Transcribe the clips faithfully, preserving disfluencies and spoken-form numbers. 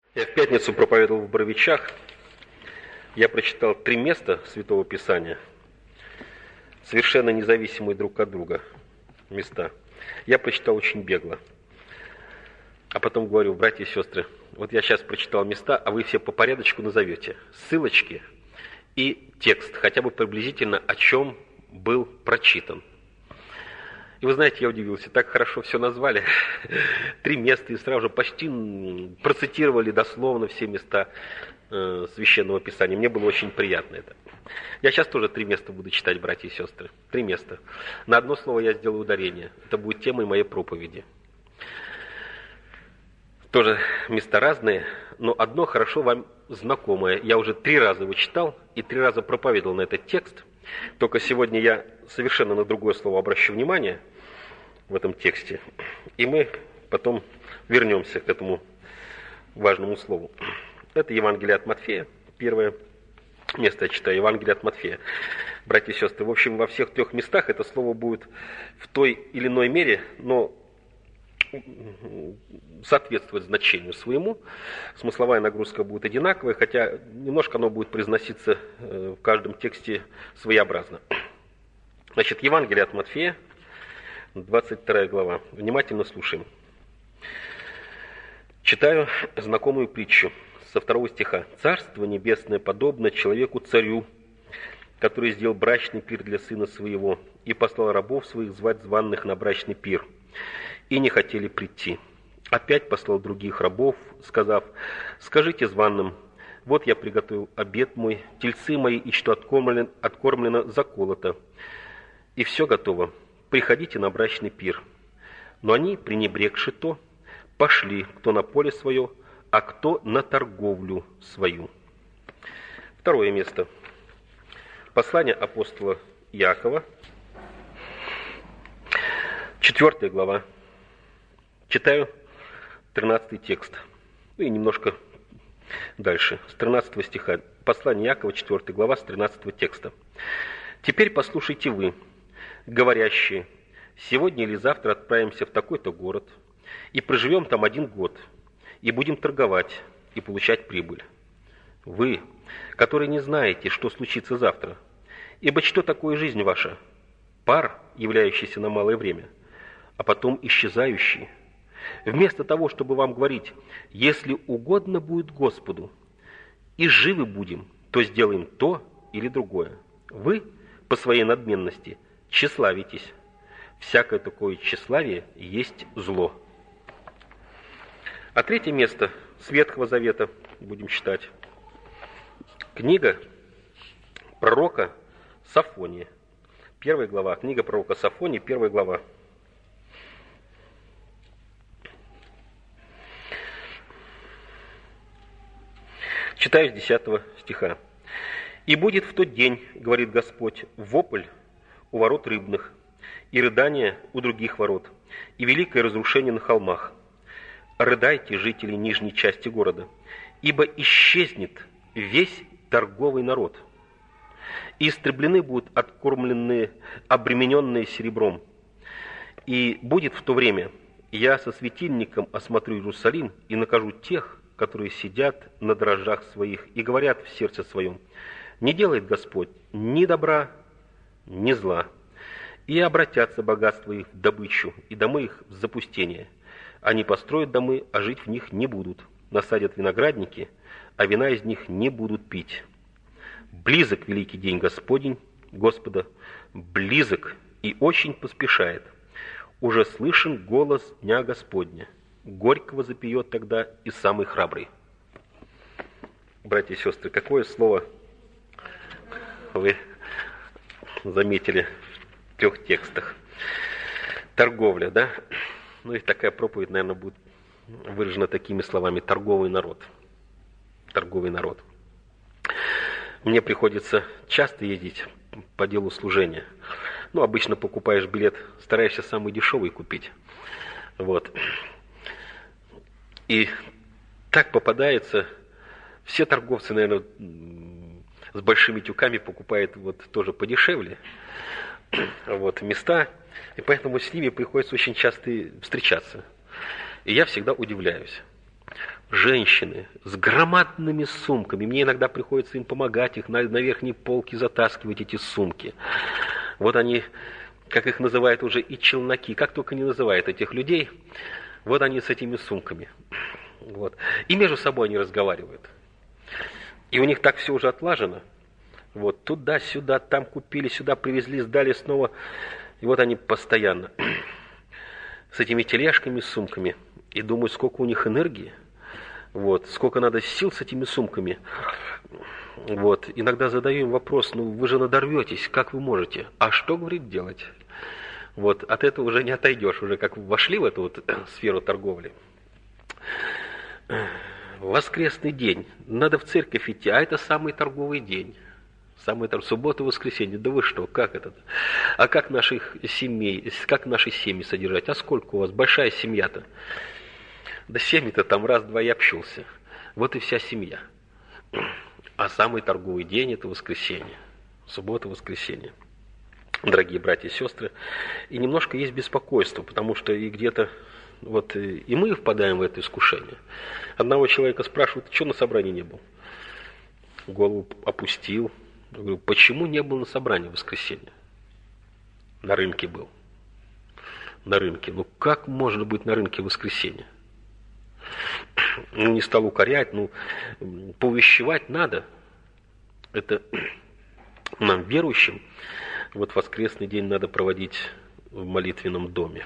Я в пятницу проповедовал в Боровичах. Я прочитал три места Святого Писания, совершенно независимые друг от друга места. Я прочитал очень бегло. А потом говорю: братья и сестры, вот я сейчас прочитал места, а вы все по порядочку назовете ссылочки и текст, хотя бы приблизительно, о чем был прочитан. И вы знаете, я удивился, так хорошо все назвали, три места, и сразу же почти процитировали дословно все места э, Священного Писания. Мне было очень приятно это. Я сейчас тоже три места буду читать, братья и сестры. Три места. На одно слово я сделаю ударение. Это будет темой моей проповеди. Тоже места разные, но одно хорошо вам знакомое. Я уже три раза его читал и три раза проповедовал на этот текст. Только сегодня я совершенно на другое слово обращу внимание в этом тексте. И мы потом вернемся к этому важному слову. Это Евангелие от Матфея. Первое место я читаю. Евангелие от Матфея. Братья и сестры, в общем, во всех трех местах это слово будет в той или иной мере, но соответствовать значению своему. Смысловая нагрузка будет одинаковая, хотя немножко оно будет произноситься в каждом тексте своеобразно. Значит, Евангелие от Матфея, двадцать вторая глава. Внимательно слушаем. Читаю знакомую притчу со второго стиха. «Царство небесное подобно человеку-царю, который сделал брачный пир для сына своего и послал рабов своих звать званых на брачный пир. И не хотели прийти. Опять послал других рабов, сказав: скажите званым, вот я приготовил обед мой, тельцы мои, и что откормлено, откормлено заколото, и все готово. Приходите на брачный пир. Но они, пренебрегши то, пошли, кто на поле свое, а кто на торговлю свою». Второе место. Послание апостола Иакова, четвертая глава. Читаю тринадцатый текст. Ну и немножко дальше, с тринадцатого стиха. Послание Иакова, четвертая глава, с тринадцатого текста. «Теперь послушайте вы, говорящие: сегодня или завтра отправимся в такой-то город, и проживем там один год, и будем торговать, и получать прибыль. Вы, которые не знаете, что случится завтра, ибо что такое жизнь ваша? Пар, являющийся на малое время, а потом исчезающий. Вместо того, чтобы вам говорить: если угодно будет Господу, и живы будем, то сделаем то или другое. Вы по своей надменности тщеславитесь. Всякое такое тщеславие есть зло». А третье место с Ветхого Завета будем читать. Книга пророка Софония. Первая глава. Книга пророка Софония, первая глава. Читаю с десятого стиха. «И будет в тот день, говорит Господь, вопль у ворот рыбных, и рыдание у других ворот, и великое разрушение на холмах. Рыдайте, жители нижней части города, ибо исчезнет весь торговый народ, и истреблены будут откормленные, обремененные серебром. И будет в то время, я со светильником осмотрю Иерусалим и накажу тех, которые сидят на дрожжах своих и говорят в сердце своем: не делает Господь ни добра, ни зла. И обратятся богатства их в добычу, и домы их в запустение. Они построят домы, а жить в них не будут. Насадят виноградники, а вина из них не будут пить. Близок великий день Господень, Господа, близок и очень поспешает. Уже слышен голос дня Господня. Горького запоет тогда и самый храбрый». Братья и сестры, какое слово вы заметили в трех текстах? Торговля, да? Ну и такая проповедь, наверное, будет выражена такими словами: торговый народ. Торговый народ. Мне приходится часто ездить по делу служения. Ну, обычно покупаешь билет, стараешься самый дешевый купить. Вот. И так попадается, все торговцы, наверное, с большими тюками покупают вот тоже подешевле вот, места, и поэтому с ними приходится очень часто встречаться. И я всегда удивляюсь. женщины с громадными сумками. Мне иногда приходится им помогать, их на, на верхней полке затаскивать эти сумки. Вот они, как их называют уже и челноки, как только не называют этих людей, вот они с этими сумками. Вот. И между собой они разговаривают. И у них так все уже отлажено. Вот туда-сюда, там купили, сюда привезли, сдали снова. И вот они постоянно с этими тележками, с сумками. И думают, сколько у них энергии. Вот, сколько надо сил с этими сумками. Вот. Иногда задаю им вопрос, ну вы же надорветесь, как вы можете? А что, говорит, делать? Вот. От этого уже не отойдешь, уже как вошли в эту вот сферу торговли. Воскресный день, надо в церковь идти, а это самый торговый день. Самый торговый, суббота, воскресенье, да вы что, как это? А как наших семей, как наши семьи содержать? А сколько у вас, большая семья-то? Да семьи-то там раз-два и общался. Вот и вся семья. А самый торговый день – это воскресенье. Суббота, воскресенье. Дорогие братья и сестры. И немножко есть беспокойство, потому что и где-то вот и мы впадаем в это искушение. Одного человека спрашивают, ты что на собрании не был? Голову опустил. Я говорю, почему не был на собрании в воскресенье? На рынке был. На рынке. Ну как можно быть на рынке в воскресенье? Ну, не стал укорять, ну, поувещевать надо. Это нам, верующим, вот воскресный день надо проводить в молитвенном доме.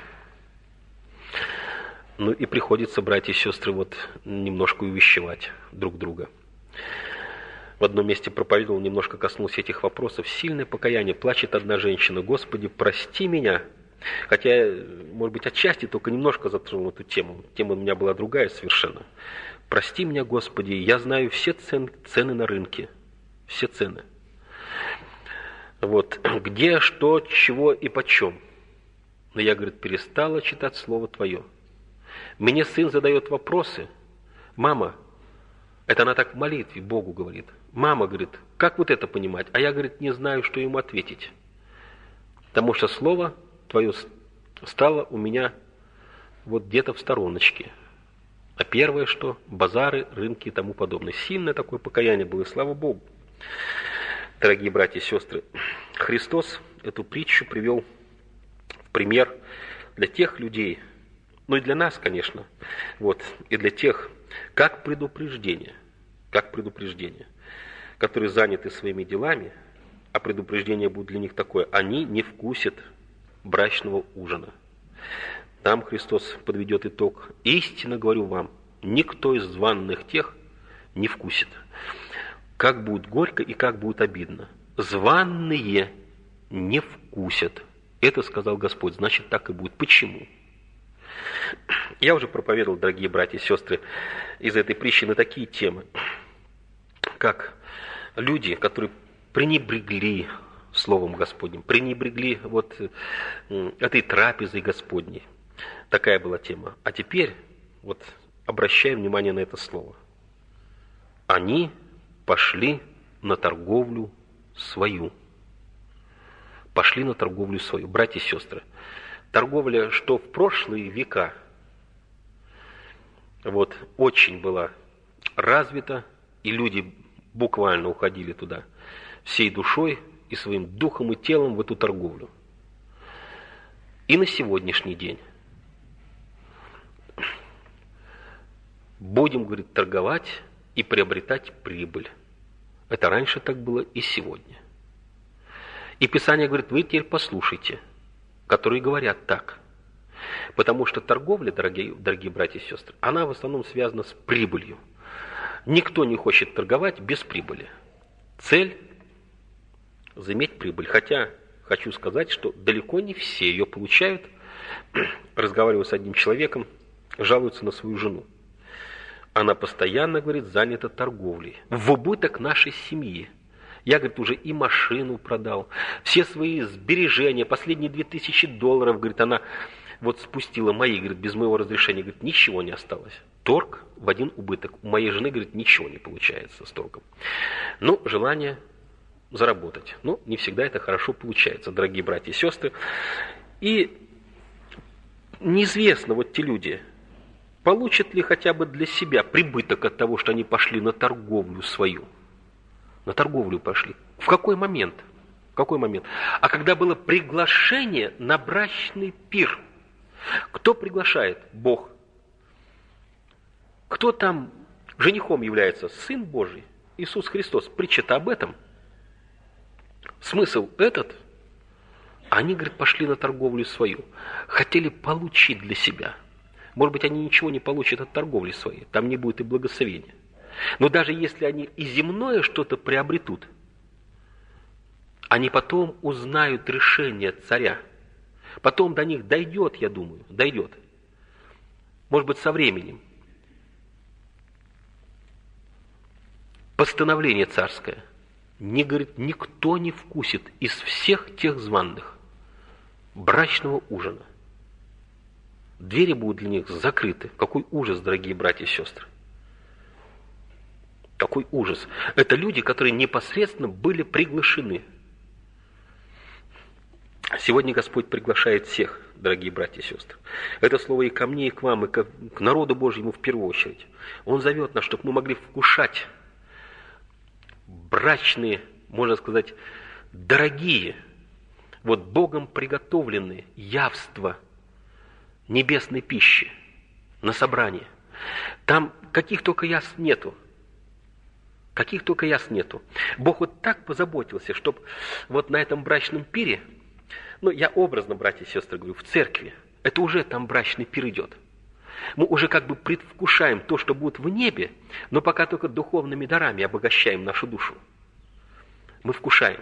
Ну и приходится, братья и сестры, вот немножко увещевать друг друга. В одном месте проповедовал, немножко коснулся этих вопросов. Сильное покаяние. Плачет одна женщина. Господи, прости меня. Хотя, может быть, отчасти только немножко затронул эту тему. Тема у меня была другая совершенно. Прости меня, Господи, я знаю все цен, цены на рынке. Все цены. Вот. Где, что, чего и почем. Но я, говорит, перестала читать Слово Твое. Мне сын задает вопросы. Мама, это она так в молитве Богу говорит. Мама, говорит, как вот это понимать? А я, говорит, не знаю, что ему ответить. Потому что Слово Твое стало у меня вот где-то в стороночке. А первое, что базары, рынки и тому подобное. Сильное такое покаяние было, и слава Богу. Дорогие братья и сестры, Христос эту притчу привел в пример для тех людей, ну и для нас, конечно, вот, и для тех, как предупреждение, как предупреждение, которые заняты своими делами, а предупреждение будет для них такое, они не вкусят брачного ужина. Там Христос подведет итог. Истинно говорю вам, никто из званных тех не вкусит. Как будет горько и как будет обидно. Званные не вкусят. Это сказал Господь, значит так и будет. Почему? Я уже проповедовал, дорогие братья и сестры, из этой притчи на такие темы, как люди, которые пренебрегли Словом Господним, пренебрегли вот этой трапезой Господней. Такая была тема. А теперь вот обращаем внимание на это слово. Они пошли на торговлю свою. Пошли на торговлю свою. Братья и сестры, торговля, что в прошлые века вот, очень была развита, и люди буквально уходили туда всей душой и своим духом и телом в эту торговлю. И на сегодняшний день будем, говорит, торговать и приобретать прибыль. Это раньше так было и сегодня. И Писание говорит, вы теперь послушайте, которые говорят так. Потому что торговля, дорогие, дорогие братья и сестры, она в основном связана с прибылью. Никто не хочет торговать без прибыли. Цель – заиметь прибыль. Хотя хочу сказать, что далеко не все ее получают. Разговариваю с одним человеком, жалуется на свою жену. Она постоянно, говорит, занята торговлей. В убыток нашей семьи. Я, говорит, уже и машину продал, все свои сбережения, последние две тысячи долларов, говорит, она вот спустила мои, говорит, без моего разрешения, говорит, ничего не осталось. Торг в один убыток. У моей жены, говорит, ничего не получается с торгом. Ну, желание заработать. Ну, не всегда это хорошо получается, дорогие братья и сестры. И неизвестно, вот те люди, получат ли хотя бы для себя прибыток от того, что они пошли на торговлю свою? На торговлю пошли. В какой момент? В какой момент? А когда было приглашение на брачный пир. Кто приглашает? Бог. Кто там женихом является? Сын Божий, Иисус Христос. Притча-то об этом. Смысл этот. Они, говорит, пошли на торговлю свою. Хотели получить для себя. Может быть, они ничего не получат от торговли своей. Там не будет и благословения. Но даже если они и земное что-то приобретут, они потом узнают решение царя. Потом до них дойдет, я думаю, дойдет. Может быть, со временем. Постановление царское. Не, говорит, никто не вкусит из всех тех званых брачного ужина. Двери будут для них закрыты. Какой ужас, дорогие братья и сестры. Какой ужас. Это люди, которые непосредственно были приглашены. Сегодня Господь приглашает всех, дорогие братья и сестры. Это слово и ко мне, и к вам, и к народу Божьему в первую очередь. Он зовет нас, чтобы мы могли вкушать брачные, можно сказать, дорогие, вот Богом приготовленные явства небесной пищи на собрание. Там каких только яств нету. Каких только яств нету. Бог вот так позаботился, чтобы вот на этом брачном пире, ну, я образно, братья и сестры, говорю, в церкви, это уже там брачный пир идет. Мы уже как бы предвкушаем то, что будет в небе, но пока только духовными дарами обогащаем нашу душу. Мы вкушаем.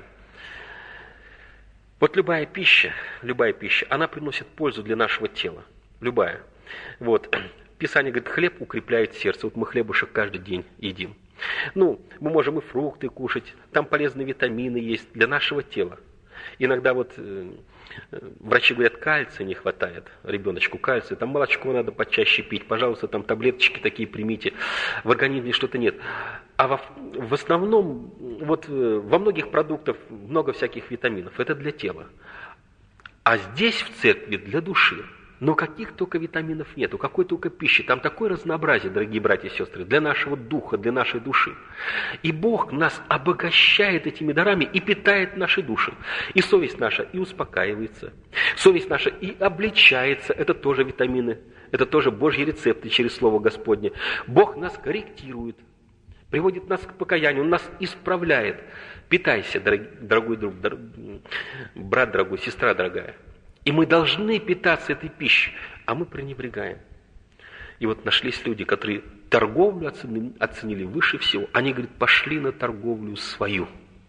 Вот любая пища, любая пища, она приносит пользу для нашего тела. Любая. Вот. Писание говорит, хлеб укрепляет сердце. Вот мы хлебушек каждый день едим. Ну, мы можем и фрукты кушать, там полезные витамины есть для нашего тела. Иногда вот э, врачи говорят, кальция не хватает, ребеночку кальция, там молочко надо почаще пить, пожалуйста, там таблеточки такие примите, в организме что-то нет. А во, в основном, вот э, во многих продуктах много всяких витаминов, это для тела. А здесь в церкви для души. Но каких только витаминов нету, какой только пищи. Там такое разнообразие, дорогие братья и сестры, для нашего духа, для нашей души. И Бог нас обогащает этими дарами и питает наши души. И совесть наша и успокаивается. Совесть наша и обличается. Это тоже витамины, это тоже Божьи рецепты через Слово Господне. Бог нас корректирует, приводит нас к покаянию, Он нас исправляет. Питайся, дорогой друг, брат дорогой, сестра дорогая. И мы должны питаться этой пищей, а мы пренебрегаем. И вот нашлись люди, которые торговлю оценили, оценили выше всего. Они, говорит, пошли на торговлю свою.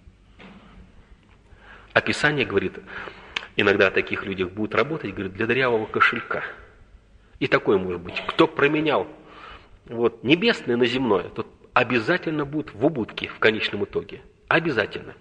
А Писание говорит, иногда о таких людях будут работать, говорит, для дырявого кошелька. И такой может быть. Кто променял вот, небесное на земное, тот обязательно будет в убытке в конечном итоге. Обязательно.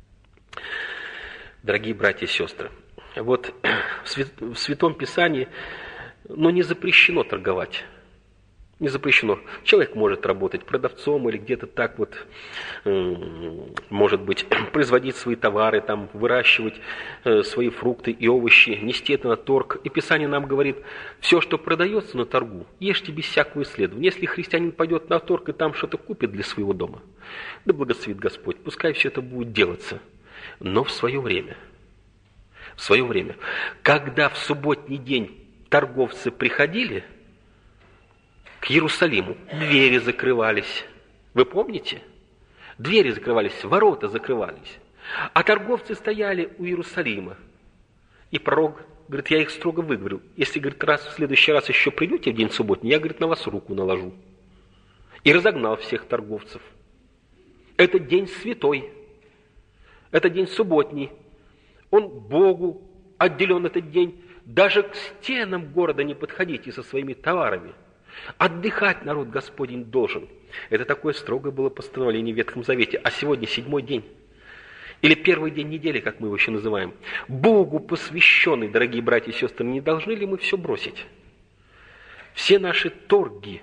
Дорогие братья и сестры, вот в Святом Писании, ну, не запрещено торговать. Не запрещено. Человек может работать продавцом или где-то так вот, может быть, производить свои товары, там, выращивать свои фрукты и овощи, нести это на торг. И Писание нам говорит, все, что продается на торгу, ешьте без всякого исследования. Если христианин пойдет на торг и там что-то купит для своего дома, да благословит Господь, пускай все это будет делаться, но в свое время. В свое время. Когда в субботний день торговцы приходили к Иерусалиму, двери закрывались. Вы помните? Двери закрывались, ворота закрывались. А торговцы стояли у Иерусалима. И пророк говорит, я их строго выговорю. Если, говорит, раз в следующий раз еще придете в день субботний, я, говорит, на вас руку наложу. И разогнал всех торговцев. Это день святой. Это день субботний. Он Богу отделен этот день. Даже к стенам города не подходите со своими товарами. Отдыхать народ Господень должен. Это такое строгое было постановление в Ветхом Завете. А сегодня седьмой день. Или первый день недели, как мы его еще называем. Богу посвященный, дорогие братья и сестры, не должны ли мы все бросить? Все наши торги,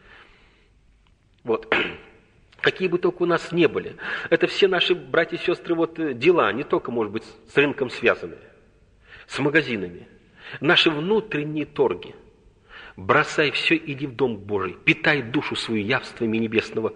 вот, какие бы только у нас не были, это все наши братья и сестры вот, дела, не только, может быть, с рынком связанные, с магазинами. Наши внутренние торги. Бросай все, иди в Дом Божий, питай душу свою явствами небесного,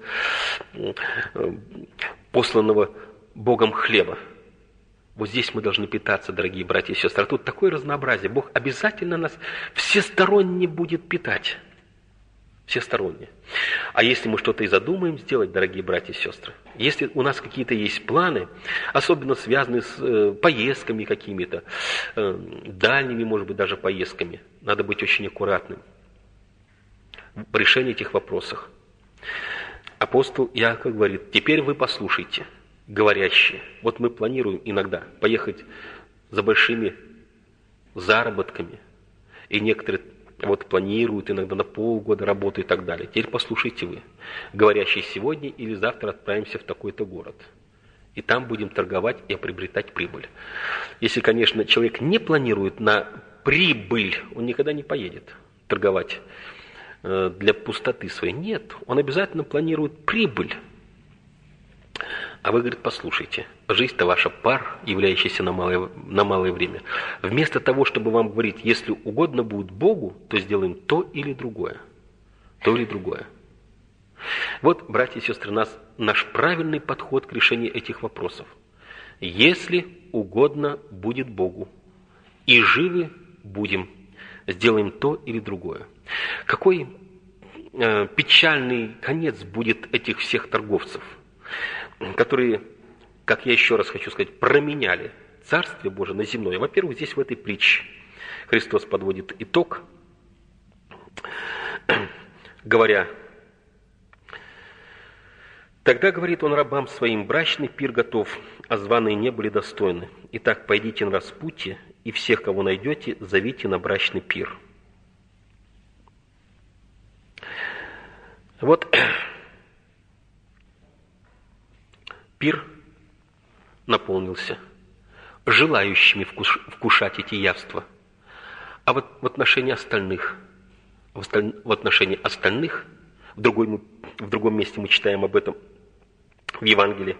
посланного Богом хлеба. Вот здесь мы должны питаться, дорогие братья и сестры. А тут такое разнообразие. Бог обязательно нас всесторонне будет питать. Всесторонне. А если мы что-то и задумаем сделать, дорогие братья и сестры, если у нас какие-то есть планы, особенно связанные с э, поездками какими-то, э, дальними, может быть, даже поездками, надо быть очень аккуратным в решении этих вопросов. Апостол Иаков говорит: теперь вы послушайте, говорящие. Вот мы планируем иногда поехать за большими заработками, и некоторые вот планируют иногда на полгода работу и так далее. Теперь послушайте вы, говорящие: сегодня или завтра отправимся в такой-то город, и там будем торговать и приобретать прибыль. Если, конечно, человек не планирует на прибыль, он никогда не поедет торговать для пустоты своей. Нет, он обязательно планирует прибыль. А вы, говорит, послушайте, жизнь-то ваша пар, являющаяся на малое, на малое время. Вместо того, чтобы вам говорить: если угодно будет Богу, то сделаем то или другое. То или другое. Вот, братья и сестры, нас, наш правильный подход к решению этих вопросов. Если угодно будет Богу, и живы будем, сделаем то или другое. Какой э, печальный конец будет этих всех торговцев, которые, как я еще раз хочу сказать, променяли Царствие Божие на земное. Во-первых, здесь в этой притче Христос подводит итог, говоря: «Тогда, говорит он рабам своим, брачный пир готов, а званые не были достойны. Итак, пойдите на распутье, и всех, кого найдете, зовите на брачный пир». Вот пир наполнился желающими вкуш, вкушать эти явства. А вот в отношении остальных, в, осталь, в отношении остальных, в, другой, в другом месте мы читаем об этом в Евангелии,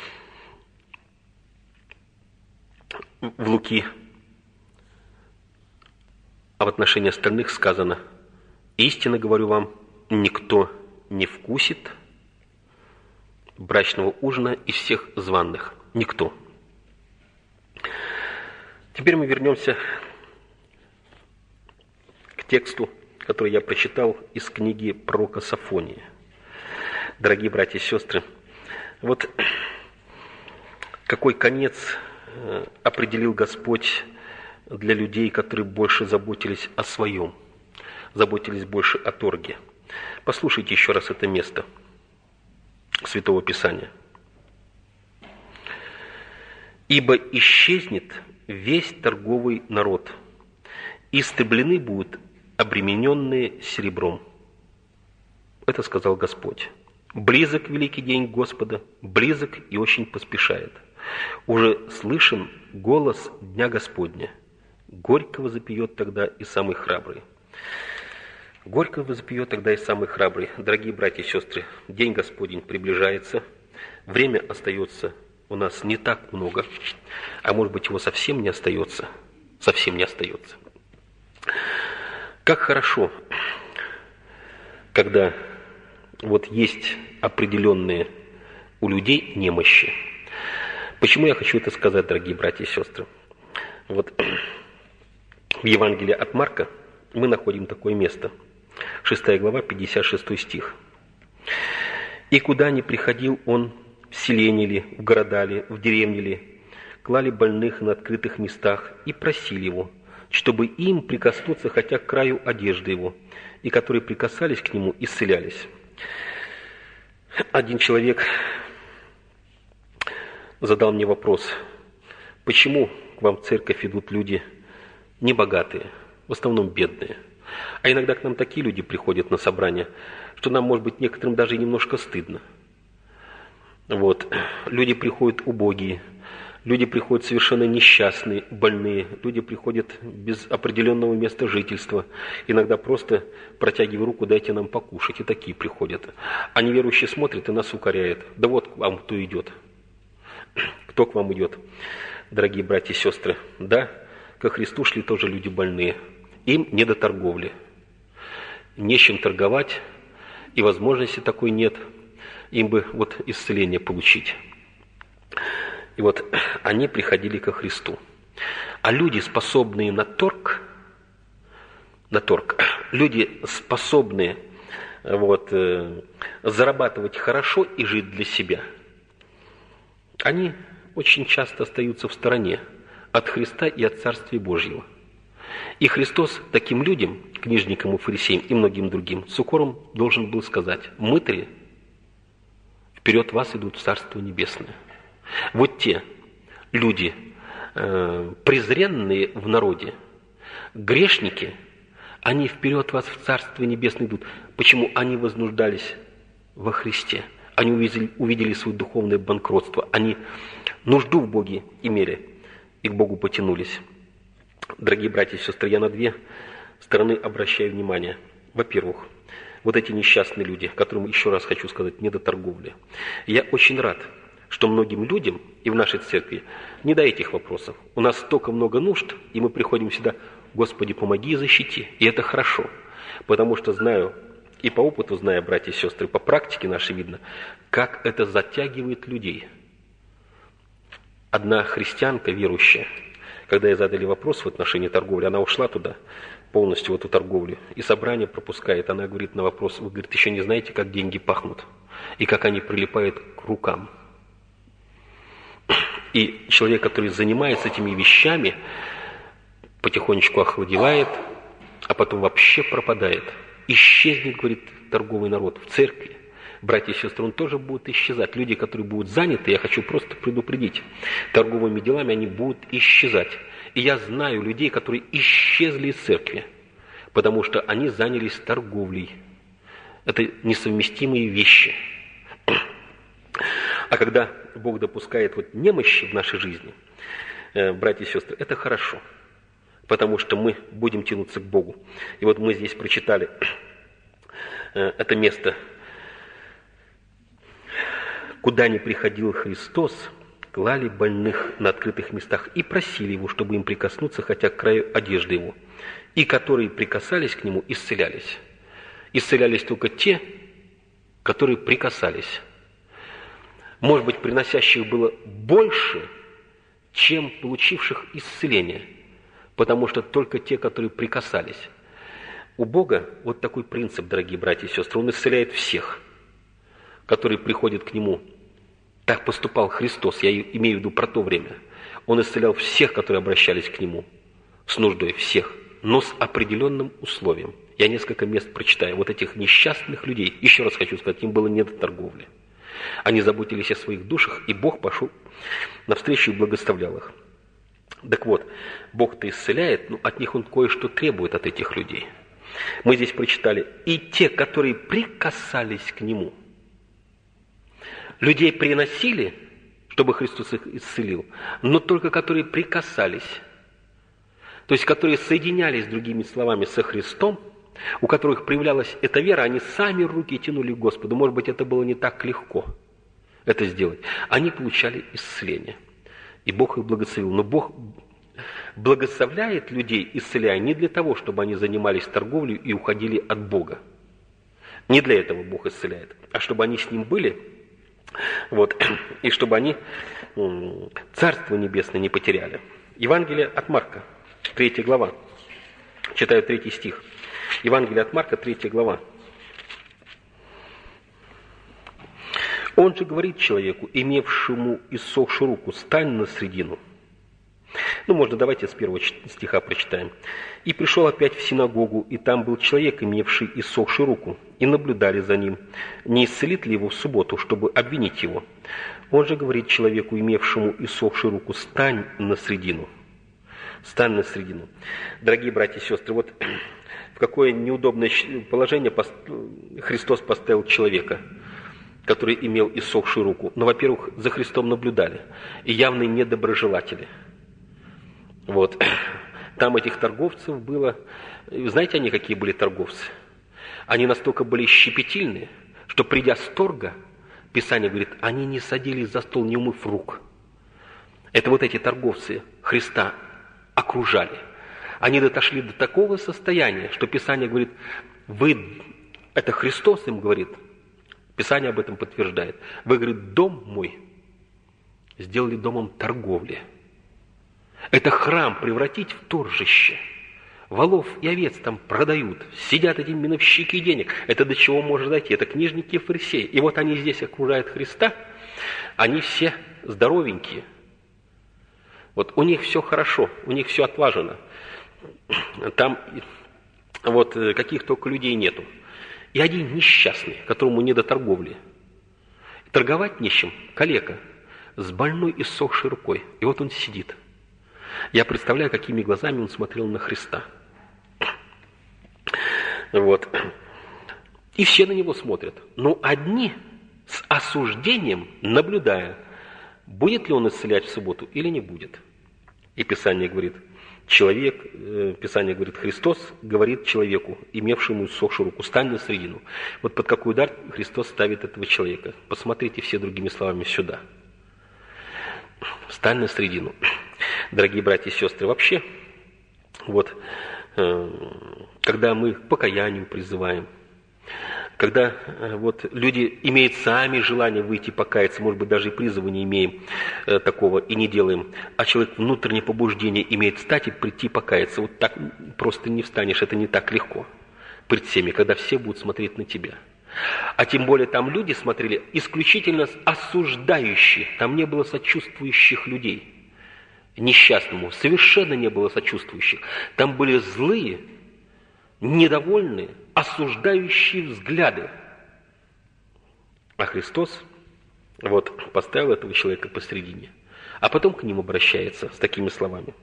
в Луки, а в отношении остальных сказано: «Истинно говорю вам, никто не вкусит брачного ужина из всех званых». Никто. Теперь мы вернемся к тексту, который я прочитал из книги пророка Софонии. Дорогие братья и сестры, вот какой конец определил Господь для людей, которые больше заботились о своем, заботились больше о торге. Послушайте еще раз это место Святого Писания. «Ибо исчезнет весь торговый народ, истреблены будут обремененные серебром». Это сказал Господь. «Близок великий день Господа, близок и очень поспешает. Уже слышен голос Дня Господня. Горько возопьет тогда и самый храбрый». Горько возопьет тогда и самый храбрый. Дорогие братья и сестры, День Господень приближается. Время остается у нас не так много, а может быть, его совсем не остается. Совсем не остается. Как хорошо, когда вот есть определенные у людей немощи. Почему я хочу это сказать, дорогие братья и сестры? Вот в Евангелии от Марка мы находим такое место. шестая глава, пятьдесят шестой стих. «И куда ни приходил он, в селении ли, в города ли, в деревне ли, клали больных на открытых местах и просили его, чтобы им прикоснуться хотя к краю одежды его, и которые прикасались к нему, исцелялись». Один человек задал мне вопрос: почему к вам в церковь идут люди небогатые, в основном бедные? А иногда к нам такие люди приходят на собрания, что нам, может быть, некоторым даже и немножко стыдно. Вот. Люди приходят убогие, люди приходят совершенно несчастные, больные, люди приходят без определенного места жительства, иногда просто протягивая руку: дайте нам покушать, и такие приходят. А неверующие смотрят и нас укоряют: да вот к вам кто идет. Кто к вам идет? Дорогие братья и сестры, да, ко Христу шли тоже люди больные, им не до торговли. не с чем торговать, и возможности такой нет, им бы вот исцеление получить. И вот они приходили ко Христу. А люди, способные на торг, на торг, люди, способные вот, э, зарабатывать хорошо и жить для себя, они очень часто остаются в стороне от Христа и от Царствия Божьего. И Христос таким людям, книжникам и фарисеям и многим другим, с укором должен был сказать: мытари вперед вас идут в Царство Небесное. Вот те люди, э, презренные в народе, грешники, они вперед вас в Царство Небесное идут. Почему? Они вознуждались во Христе. Они увидели, увидели свое духовное банкротство. Они нужду в Боге имели и к Богу потянулись. Дорогие братья и сестры, я на две стороны обращаю внимание. Во-первых, вот эти несчастные люди, которым, еще раз хочу сказать, не до торговли. Я очень рад, что многим людям и в нашей церкви не до этих вопросов. У нас столько много нужд, и мы приходим сюда: Господи, помоги и защити. И это хорошо, потому что знаю, и по опыту знаю, братья и сестры, по практике нашей видно, как это затягивает людей. Одна христианка, верующая, когда ей задали вопрос в отношении торговли, она ушла туда, полностью в эту торговлю, и собрание пропускает. Она говорит на вопрос: вы, говорит, еще не знаете, как деньги пахнут, и как они прилипают к рукам. И человек, который занимается этими вещами, потихонечку охладевает, а потом вообще пропадает. Исчезнет, говорит, торговый народ в церкви. Братья и сестры, он тоже будет исчезать. Люди, которые будут заняты, я хочу просто предупредить, торговыми делами, они будут исчезать. И я знаю людей, которые исчезли из церкви, потому что они занялись торговлей. Это несовместимые вещи. А когда Бог допускает вот немощи в нашей жизни, братья и сестры, это хорошо, потому что мы будем тянуться к Богу. И вот мы здесь прочитали это место: куда ни приходил Христос, клали больных на открытых местах и просили Его, чтобы им прикоснуться хотя к краю одежды Его. И которые прикасались к Нему, исцелялись. Исцелялись только те, которые прикасались. Может быть, приносящих было больше, чем получивших исцеление, потому что только те, которые прикасались. У Бога вот такой принцип, дорогие братья и сестры, Он исцеляет всех, которые приходят к Нему. Так поступал Христос, я имею в виду про то время. Он исцелял всех, которые обращались к Нему, с нуждой всех, но с определенным условием. Я несколько мест прочитаю. Вот этих несчастных людей, еще раз хочу сказать, им было не до торговли. Они заботились о своих душах, и Бог пошел навстречу и благословлял их. Так вот, Бог-то исцеляет, но от них Он кое-что требует, от этих людей. Мы здесь прочитали: и те, которые прикасались к Нему. Людей приносили, чтобы Христос их исцелил, но только которые прикасались. То есть, которые соединялись, другими словами, со Христом, у которых проявлялась эта вера, они сами руки тянули к Господу. Может быть, это было не так легко это сделать. Они получали исцеление. И Бог их благословил. Но Бог благословляет людей, исцеляя, не для того, чтобы они занимались торговлей и уходили от Бога. Не для этого Бог исцеляет, а чтобы они с Ним были, вот, и чтобы они Царство Небесное не потеряли. Евангелие от Марка, третья глава. Читаю третий стих. Евангелие от Марка, третья глава. Он же говорит человеку, имевшему иссохшую руку: стань на средину. Ну, можно, давайте с первого стиха прочитаем. «И пришел опять в синагогу, и там был человек, имевший иссохшую руку, и наблюдали за ним, не исцелит ли его в субботу, чтобы обвинить его. Он же говорит человеку, имевшему иссохшую руку: стань на средину». Стань на средину. Дорогие братья и сестры, вот в какое неудобное положение Христос поставил человека, который имел иссохшую руку. Но, во-первых, за Христом наблюдали, и явные недоброжелатели. Вот. Там этих торговцев было... Знаете, они какие были торговцы? Они настолько были щепетильные, что, придя с торга, Писание говорит, они не садились за стол, не умыв рук. Это вот эти торговцы Христа окружали. Они дошли до такого состояния, что Писание говорит, Вы, это Христос им говорит, Писание об этом подтверждает. Вы, говорит, дом мой сделали домом торговли. Это храм превратить в торжище. Волов и овец там продают. Сидят эти миновщики денег. Это до чего может дойти? Это книжники и фарисеи. И вот они здесь окружают Христа. Они все здоровенькие. Вот у них все хорошо, у них все отлажено. Там вот каких только людей нету. И один несчастный, которому не до торговли. Торговать нечем, калека, с больной и иссохшей рукой. И вот он сидит. Я представляю, какими глазами он смотрел на Христа. Вот. И все на него смотрят. Но одни с осуждением, наблюдая, будет ли он исцелять в субботу или не будет. И Писание говорит, человек, э, Писание говорит, Христос говорит человеку, имевшему иссохшую руку, стань на середину. Вот под какой удар Христос ставит этого человека. Посмотрите все другими словами сюда. Стань на середину. Дорогие братья и сестры, вообще, вот, э, когда мы к покаянию призываем, когда э, вот, люди имеют сами желание выйти покаяться, может быть, даже и призыва не имеем э, такого и не делаем, а человек внутреннее побуждение имеет встать и прийти покаяться, вот так просто не встанешь, это не так легко пред всеми, когда все будут смотреть на тебя. А тем более там люди смотрели исключительно осуждающие, там не было сочувствующих людей. Несчастному совершенно не было сочувствующих. Там были злые, недовольные, осуждающие взгляды. А Христос вот поставил этого человека посредине, а потом к ним обращается с такими словами.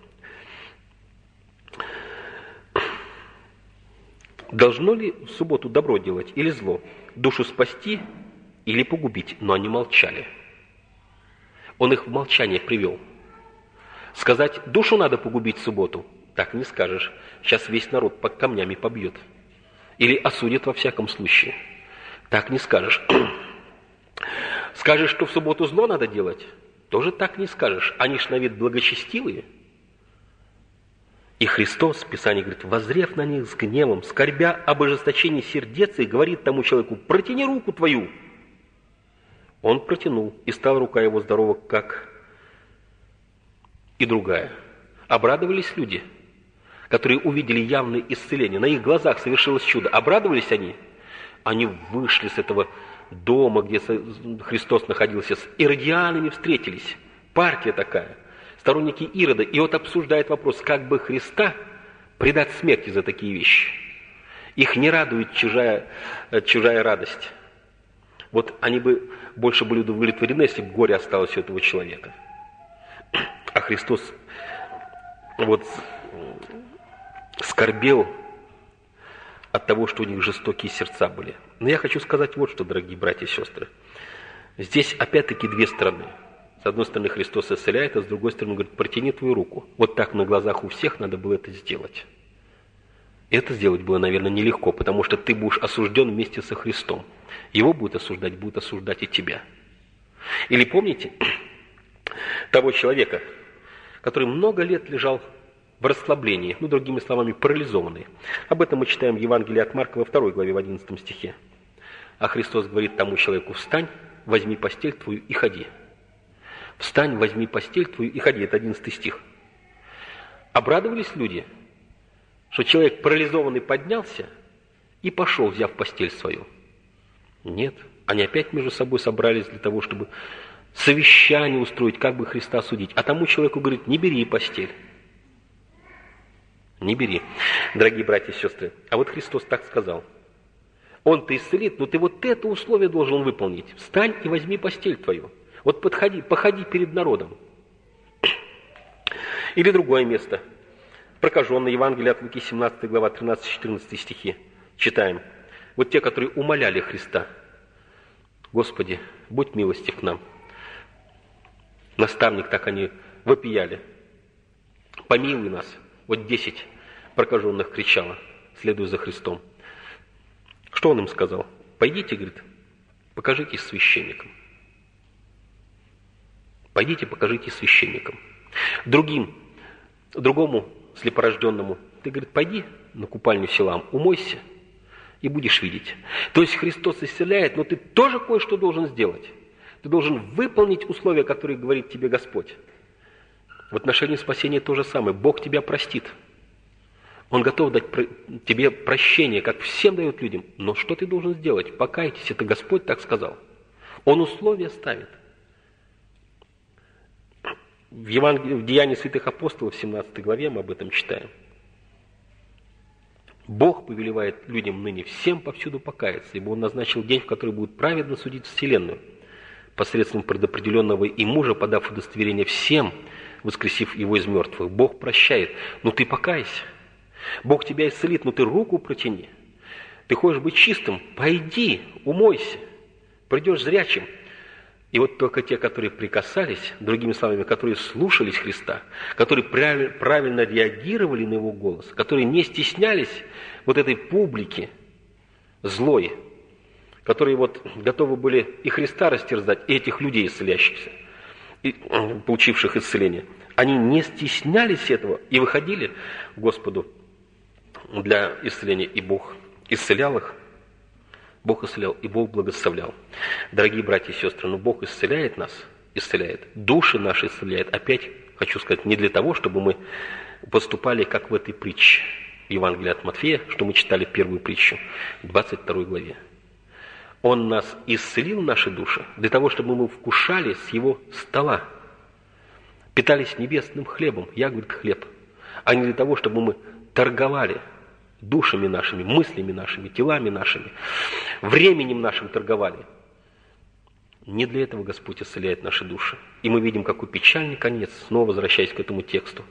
Должно ли в субботу добро делать или зло, душу спасти или погубить? Но они молчали. Он их в молчание привел. Сказать, душу надо погубить в субботу, так не скажешь. Сейчас весь народ под камнями побьет. Или осудит во всяком случае. Так не скажешь. Скажешь, что в субботу зло надо делать, тоже так не скажешь. Они ж на вид благочестивые. И Христос, Писание говорит, воззрев на них с гневом, скорбя об ожесточении сердец, и говорит тому человеку, протяни руку твою. Он протянул, и стала рука его здорова, как и другая. Обрадовались люди, которые увидели явное исцеление. На их глазах совершилось чудо. Обрадовались они? Они вышли с этого дома, где Христос находился, с иродианами встретились. Партия такая. Сторонники Ирода. И вот обсуждает вопрос, как бы Христа предать смерти за такие вещи. Их не радует чужая, чужая радость. Вот они бы больше были удовлетворены, если бы горе осталось у этого человека. А Христос вот скорбел от того, что у них жестокие сердца были. Но я хочу сказать вот что, дорогие братья и сестры. Здесь опять-таки две стороны. С одной стороны, Христос исцеляет, а с другой стороны, говорит, протяни твою руку. Вот так на глазах у всех надо было это сделать. И это сделать было, наверное, нелегко, потому что ты будешь осужден вместе со Христом. Его будет осуждать, будет осуждать и тебя. Или помните того человека, который много лет лежал в расслаблении, ну, другими словами, парализованный. Об этом мы читаем в Евангелии от Марка во второй главе, в одиннадцатом стихе. А Христос говорит тому человеку, встань, возьми постель твою и ходи. Встань, возьми постель твою и ходи. Это одиннадцатый стих. Обрадовались люди, что человек парализованный поднялся и пошел, взяв постель свою? Нет. Они опять между собой собрались для того, чтобы совещание устроить, как бы Христа судить. А тому человеку говорит, не бери постель. Не бери. Дорогие братья и сестры, а вот Христос так сказал. Он-то исцелит, но ты вот это условие должен выполнить. Встань и возьми постель твою. Вот подходи, походи перед народом. Или другое место. Прокаженное Евангелие от Луки, семнадцатая глава, тринадцатый-четырнадцатый стихи. Читаем. Вот те, которые умоляли Христа. Господи, будь милостив к нам. Наставник, так они вопияли. Помилуй нас. Вот десять прокаженных кричало, следуя за Христом. Что он им сказал? Пойдите, говорит, покажитесь священникам. Пойдите, покажитесь священникам. Другим, другому слепорожденному, ты, говорит, пойди на купальню Силаам, умойся и будешь видеть. То есть Христос исцеляет, но ты тоже кое-что должен сделать. Ты должен выполнить условия, которые говорит тебе Господь. В отношении спасения то же самое. Бог тебя простит. Он готов дать тебе прощение, как всем дает людям. Но что ты должен сделать? Покайтесь, это Господь так сказал. Он условия ставит. В, Евангелии, в Деянии святых апостолов, в семнадцатой главе, мы об этом читаем. Бог повелевает людям ныне всем повсюду покаяться, ибо Он назначил день, в который будет праведно судить вселенную, посредством предопределенного им мужа, подав удостоверение всем, воскресив его из мертвых. Бог прощает, но ты покайся. Бог тебя исцелит, но ты руку протяни. Ты хочешь быть чистым, пойди, умойся, придешь зрячим. И вот только те, которые прикасались, другими словами, которые слушались Христа, которые правильно реагировали на Его голос, которые не стеснялись вот этой публики злой, которые вот готовы были и Христа растерзать, и этих людей исцелящихся, и, получивших исцеление, они не стеснялись этого и выходили к Господу для исцеления, и Бог исцелял их. Бог исцелял, и Бог благословлял. Дорогие братья и сестры, но Бог исцеляет нас, исцеляет, души наши исцеляет. Опять хочу сказать, не для того, чтобы мы поступали, как в этой притче Евангелия от Матфея, что мы читали первую притчу, в двадцать второй главе. Он нас исцелил, наши души, для того, чтобы мы вкушали с Его стола, питались небесным хлебом, я, говорит, хлеб, а не для того, чтобы мы торговали душами нашими, мыслями нашими, телами нашими, временем нашим торговали. Не для этого Господь исцеляет наши души. И мы видим, какой печальный конец, снова возвращаясь к этому тексту.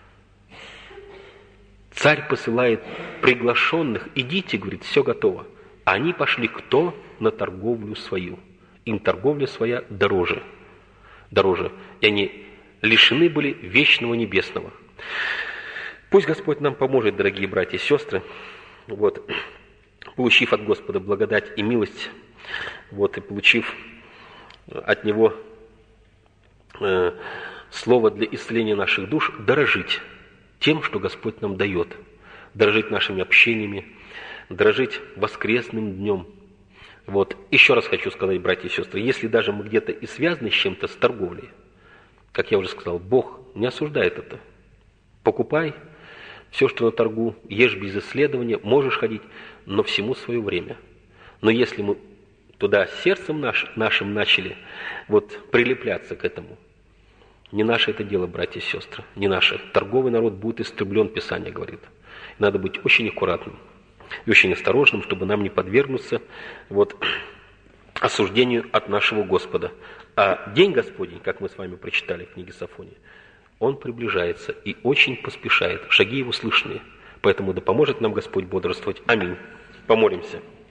Царь посылает приглашенных, идите, говорит, все готово. А они пошли кто? На торговлю свою. Им торговля своя дороже. Дороже. И они лишены были вечного небесного. Пусть Господь нам поможет, дорогие братья и сестры, вот, получив от Господа благодать и милость, вот, и получив от Него э, слово для исцеления наших душ, дорожить тем, что Господь нам дает, дорожить нашими общениями, дорожить воскресным днем. Вот. Еще раз хочу сказать, братья и сестры, если даже мы где-то и связаны с чем-то, с торговлей, как я уже сказал, Бог не осуждает это. Покупай все, что на торгу, ешь без исследования, можешь ходить, но всему свое время. Но если мы туда сердцем наш, нашим начали вот, прилепляться к этому, не наше это дело, братья и сестры, не наше. Торговый народ будет истреблен, Писание говорит. Надо быть очень аккуратным и очень осторожным, чтобы нам не подвергнуться вот, осуждению от нашего Господа. А день Господень, как мы с вами прочитали в книге Софонии, Он приближается и очень поспешает, шаги Его слышны. Поэтому да поможет нам Господь бодрствовать. Аминь. Помолимся.